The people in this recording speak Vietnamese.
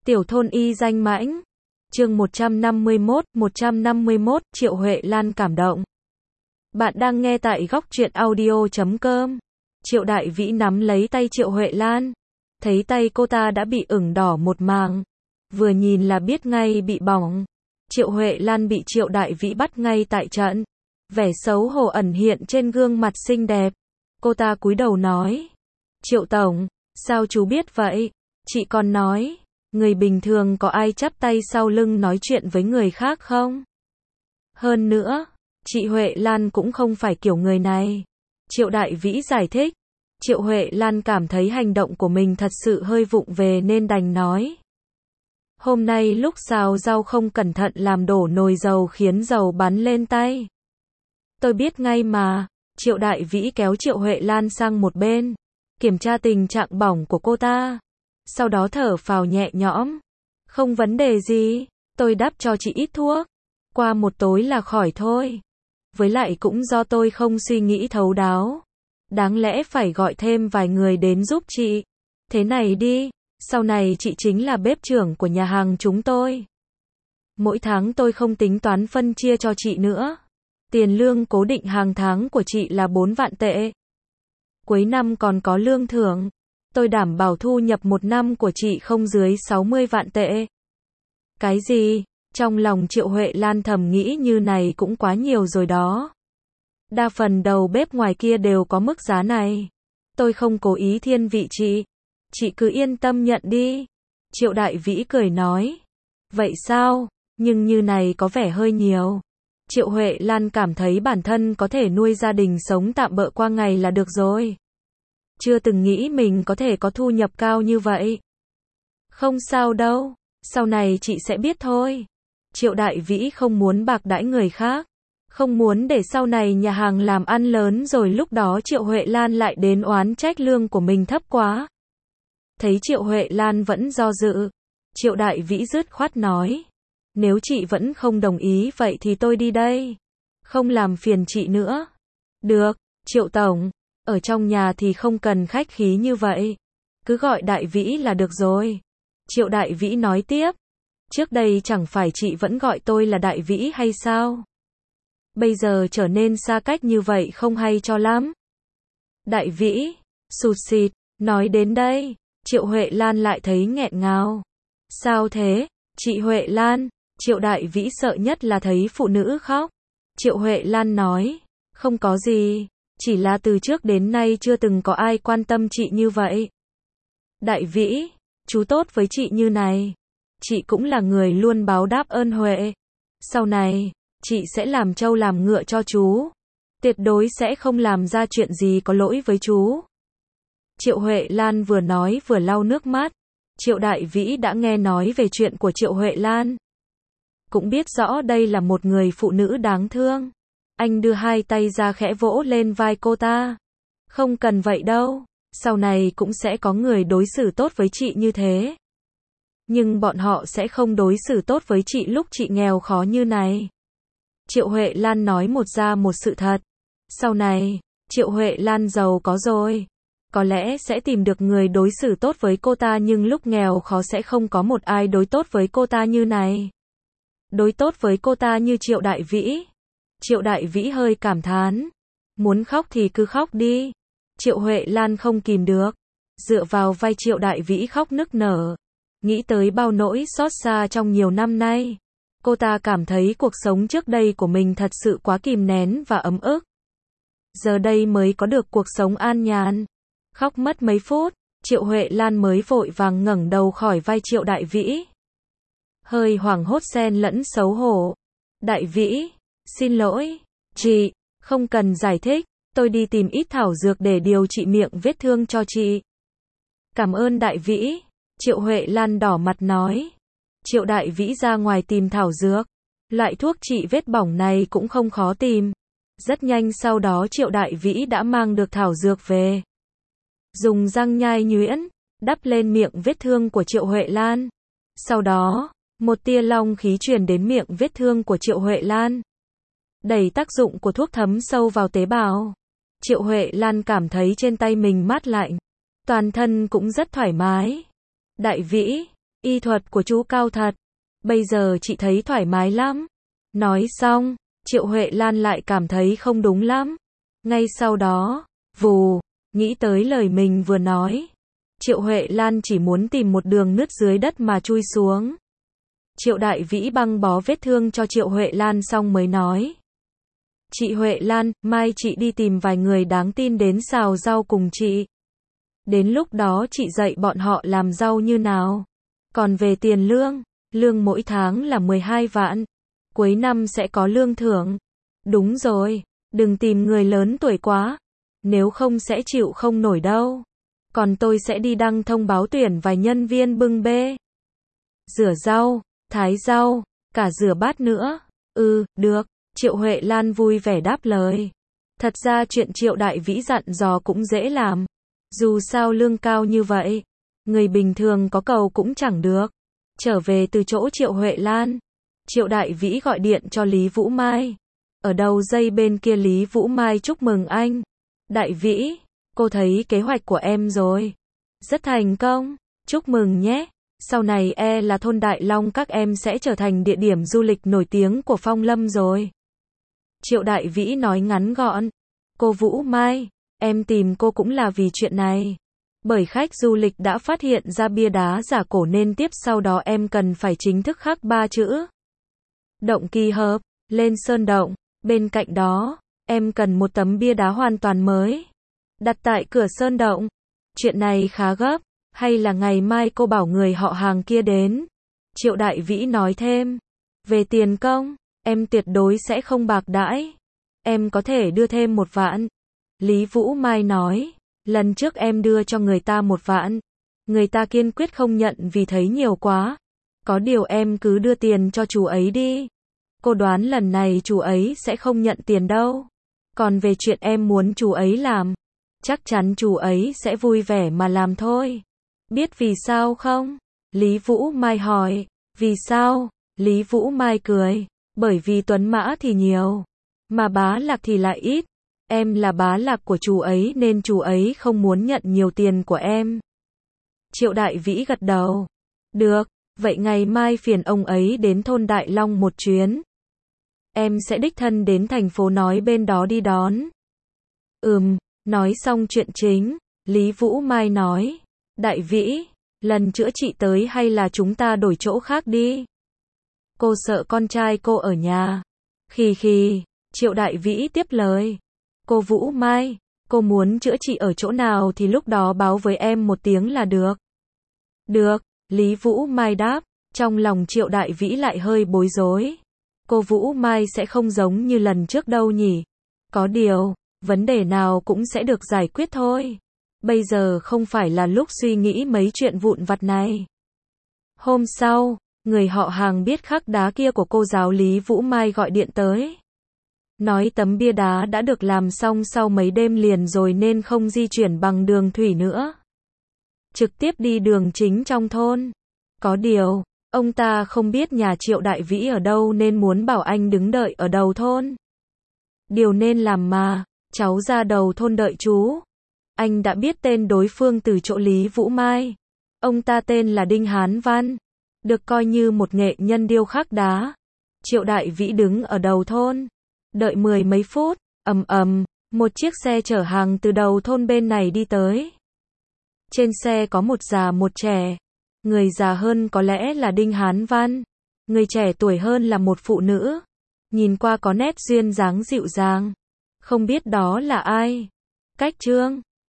Tiểu thôn y danh mãnh. Chương 151, Triệu Huệ Lan cảm động. Bạn đang nghe tại góc truyện audio.com. Triệu Đại Vĩ nắm lấy tay Triệu Huệ Lan, thấy tay cô ta đã bị ửng đỏ một mảng, vừa nhìn là biết ngay bị bỏng. Triệu Huệ Lan bị Triệu Đại Vĩ bắt ngay tại trận, vẻ xấu hổ ẩn hiện trên gương mặt xinh đẹp. Cô ta cúi đầu nói: "Triệu tổng, sao chú biết vậy?" Chị còn nói, người bình thường có ai chắp tay sau lưng nói chuyện với người khác không? Hơn nữa, chị Huệ Lan cũng không phải kiểu người này. Triệu Đại Vĩ giải thích. Triệu Huệ Lan cảm thấy hành động của mình thật sự hơi vụng về nên đành nói: "Hôm nay lúc xào rau không cẩn thận làm đổ nồi dầu khiến dầu bắn lên tay." "Tôi biết ngay mà." Triệu Đại Vĩ kéo Triệu Huệ Lan sang một bên, kiểm tra tình trạng bỏng của cô ta. Sau đó thở phào nhẹ nhõm. "Không vấn đề gì, tôi đắp cho chị ít thuốc. Qua một tối là khỏi thôi. Với lại cũng do tôi không suy nghĩ thấu đáo. Đáng lẽ phải gọi thêm vài người đến giúp chị. Thế này đi, sau này chị chính là bếp trưởng của nhà hàng chúng tôi. Mỗi tháng tôi không tính toán phân chia cho chị nữa. Tiền lương cố định hàng tháng của chị là 4 vạn tệ. Cuối năm còn có lương thưởng. Tôi đảm bảo thu nhập một năm của chị không dưới 60 vạn tệ." Cái gì? Trong lòng Triệu Huệ Lan thầm nghĩ như này cũng quá nhiều rồi đó. Đa phần đầu bếp ngoài kia đều có mức giá này. Tôi không cố ý thiên vị chị cứ yên tâm nhận đi. Triệu Đại Vĩ cười nói. Vậy sao? Nhưng như này có vẻ hơi nhiều. Triệu Huệ Lan cảm thấy bản thân có thể nuôi gia đình sống tạm bợ qua ngày là được rồi. Chưa từng nghĩ mình có thể có thu nhập cao như vậy. Không sao đâu, sau này chị sẽ biết thôi. Triệu Đại Vĩ không muốn bạc đãi người khác, không muốn để sau này nhà hàng làm ăn lớn rồi lúc đó Triệu Huệ Lan lại đến oán trách lương của mình thấp quá. Thấy Triệu Huệ Lan vẫn do dự, Triệu Đại Vĩ dứt khoát nói: "Nếu chị vẫn không đồng ý vậy thì tôi đi đây. Không làm phiền chị nữa." "Được, Triệu tổng. Ở trong nhà thì không cần khách khí như vậy. Cứ gọi Đại Vĩ là được rồi." Triệu Đại Vĩ nói tiếp. "Trước đây chẳng phải chị vẫn gọi tôi là Đại Vĩ hay sao? Bây giờ trở nên xa cách như vậy không hay cho lắm." Đại Vĩ, sụt sịt, nói đến đây, Triệu Huệ Lan lại thấy nghẹn ngào. "Sao thế, chị Huệ Lan?" Triệu Đại Vĩ sợ nhất là thấy phụ nữ khóc. Triệu Huệ Lan nói: "Không có gì. Chỉ là từ trước đến nay chưa từng có ai quan tâm chị như vậy. Đại Vĩ, chú tốt với chị như này. Chị cũng là người luôn báo đáp ơn Huệ. Sau này, chị sẽ làm trâu làm ngựa cho chú. Tuyệt đối sẽ không làm ra chuyện gì có lỗi với chú." Triệu Huệ Lan vừa nói vừa lau nước mắt. Triệu Đại Vĩ đã nghe nói về chuyện của Triệu Huệ Lan. Cũng biết rõ đây là một người phụ nữ đáng thương. Anh đưa hai tay ra khẽ vỗ lên vai cô ta. "Không cần vậy đâu, sau này cũng sẽ có người đối xử tốt với chị như thế. Nhưng bọn họ sẽ không đối xử tốt với chị lúc chị nghèo khó như này." Triệu Huệ Lan nói một ra một sự thật. Sau này, Triệu Huệ Lan giàu có rồi, có lẽ sẽ tìm được người đối xử tốt với cô ta nhưng lúc nghèo khó sẽ không có một ai đối tốt với cô ta như này. Đối tốt với cô ta như Triệu Đại Vĩ. Triệu Đại Vĩ hơi cảm thán. Muốn khóc thì cứ khóc đi. Triệu Huệ Lan không kìm được, dựa vào vai Triệu Đại Vĩ khóc nức nở. Nghĩ tới bao nỗi xót xa trong nhiều năm nay. Cô ta cảm thấy cuộc sống trước đây của mình thật sự quá kìm nén và ấm ức. Giờ đây mới có được cuộc sống an nhàn. Khóc mất mấy phút, Triệu Huệ Lan mới vội vàng ngẩng đầu khỏi vai Triệu Đại Vĩ. Hơi hoảng hốt xen lẫn xấu hổ. "Đại Vĩ, xin lỗi, chị, không cần giải thích, tôi đi tìm ít thảo dược để điều trị miệng vết thương cho chị." "Cảm ơn Đại Vĩ." Triệu Huệ Lan đỏ mặt nói. Triệu Đại Vĩ ra ngoài tìm thảo dược. Loại thuốc trị vết bỏng này cũng không khó tìm. Rất nhanh sau đó Triệu Đại Vĩ đã mang được thảo dược về. Dùng răng nhai nhuyễn, đắp lên miệng vết thương của Triệu Huệ Lan. Sau đó, một tia long khí truyền đến miệng vết thương của Triệu Huệ Lan. Đẩy tác dụng của thuốc thấm sâu vào tế bào. Triệu Huệ Lan cảm thấy trên tay mình mát lạnh. Toàn thân cũng rất thoải mái. "Đại Vĩ, Y thuật của chú cao thật. Bây giờ chị thấy thoải mái lắm. Nói xong, Triệu Huệ Lan lại cảm thấy không đúng lắm. Ngay sau đó, vù, nghĩ tới lời mình vừa nói. Triệu Huệ Lan chỉ muốn tìm một đường nứt dưới đất mà chui xuống. Triệu Đại Vĩ băng bó vết thương cho Triệu Huệ Lan xong mới nói. Chị Huệ Lan, mai chị đi tìm vài người đáng tin đến xào rau cùng chị. Đến lúc đó chị dạy bọn họ làm rau như nào. Còn về tiền lương, lương mỗi tháng là 12 vạn. Cuối năm sẽ có lương thưởng. Đúng rồi, đừng tìm người lớn tuổi quá. Nếu không sẽ chịu không nổi đâu. Còn tôi sẽ đi đăng thông báo tuyển vài nhân viên bưng bê. Rửa rau, thái rau, cả rửa bát nữa. Được. Triệu Huệ Lan vui vẻ đáp lời. Thật ra chuyện Triệu Đại Vĩ dặn dò cũng dễ làm. Dù sao lương cao như vậy, người bình thường có cầu cũng chẳng được. Trở về từ chỗ Triệu Huệ Lan, Triệu Đại Vĩ gọi điện cho Lý Vũ Mai. Ở đầu dây bên kia Lý Vũ Mai chúc mừng anh. Đại Vĩ, cô thấy kế hoạch của em rồi. Rất thành công, chúc mừng nhé. Sau này là thôn Đại Long các em sẽ trở thành địa điểm du lịch nổi tiếng của Phong Lâm rồi. Triệu Đại Vĩ nói ngắn gọn. Cô Vũ Mai, em tìm cô cũng là vì chuyện này. Bởi khách du lịch đã phát hiện ra bia đá giả cổ nên tiếp sau đó em cần phải chính thức khắc 3 chữ. Động kỳ hợp, lên sơn động. Bên cạnh đó, em cần một tấm bia đá hoàn toàn mới. Đặt tại cửa sơn động. Chuyện này khá gấp, hay là ngày mai cô bảo người họ hàng kia đến. Triệu Đại Vĩ nói thêm. Về tiền công, em tuyệt đối sẽ không bạc đãi. Em có thể đưa thêm 1 vạn. Lý Vũ Mai nói. Lần trước em đưa cho người ta 1 vạn. Người ta kiên quyết không nhận vì thấy nhiều quá. Có điều em cứ đưa tiền cho chú ấy đi. Cô đoán lần này chú ấy sẽ không nhận tiền đâu. Còn về chuyện em muốn chú ấy làm, chắc chắn chú ấy sẽ vui vẻ mà làm thôi. Biết vì sao không? Lý Vũ Mai hỏi. Vì sao? Lý Vũ Mai cười. Bởi vì tuấn mã thì nhiều, mà bá lạc thì lại ít. Em là bá lạc của chú ấy nên chú ấy không muốn nhận nhiều tiền của em. Triệu Đại Vĩ gật đầu. Được, vậy ngày mai phiền ông ấy đến thôn Đại Long một chuyến. Em sẽ đích thân đến thành phố nói bên đó đi đón. Nói xong chuyện chính, Lý Vũ Mai nói. Đại Vĩ, lần chữa trị tới hay là chúng ta đổi chỗ khác đi? Cô sợ con trai cô ở nhà. Khì, Triệu Đại Vĩ tiếp lời. Cô Vũ Mai, cô muốn chữa trị ở chỗ nào thì lúc đó báo với em một tiếng là được. Được, Lý Vũ Mai đáp. Trong lòng Triệu Đại Vĩ lại hơi bối rối. Cô Vũ Mai sẽ không giống như lần trước đâu nhỉ? Có điều, vấn đề nào cũng sẽ được giải quyết thôi. Bây giờ không phải là lúc suy nghĩ mấy chuyện vụn vặt này. Hôm sau, người họ hàng biết khắc đá kia của cô giáo Lý Vũ Mai gọi điện tới. Nói tấm bia đá đã được làm xong sau mấy đêm liền rồi nên không di chuyển bằng đường thủy nữa. Trực tiếp đi đường chính trong thôn. Có điều, ông ta không biết nhà Triệu Đại Vĩ ở đâu nên muốn bảo anh đứng đợi ở đầu thôn. Điều nên làm mà, cháu ra đầu thôn đợi chú. Anh đã biết tên đối phương từ chỗ Lý Vũ Mai. Ông ta tên là Đinh Hán Văn, được coi như một nghệ nhân điêu khắc đá. Triệu Đại Vĩ đứng ở đầu thôn, đợi 10 mấy phút, một chiếc xe chở hàng từ đầu thôn bên này đi tới. Trên xe có một già một trẻ. Người già hơn có lẽ là Đinh Hán Văn, người trẻ tuổi hơn là một phụ nữ. Nhìn qua có nét duyên dáng dịu dàng. Không biết đó là ai? Cách Trương,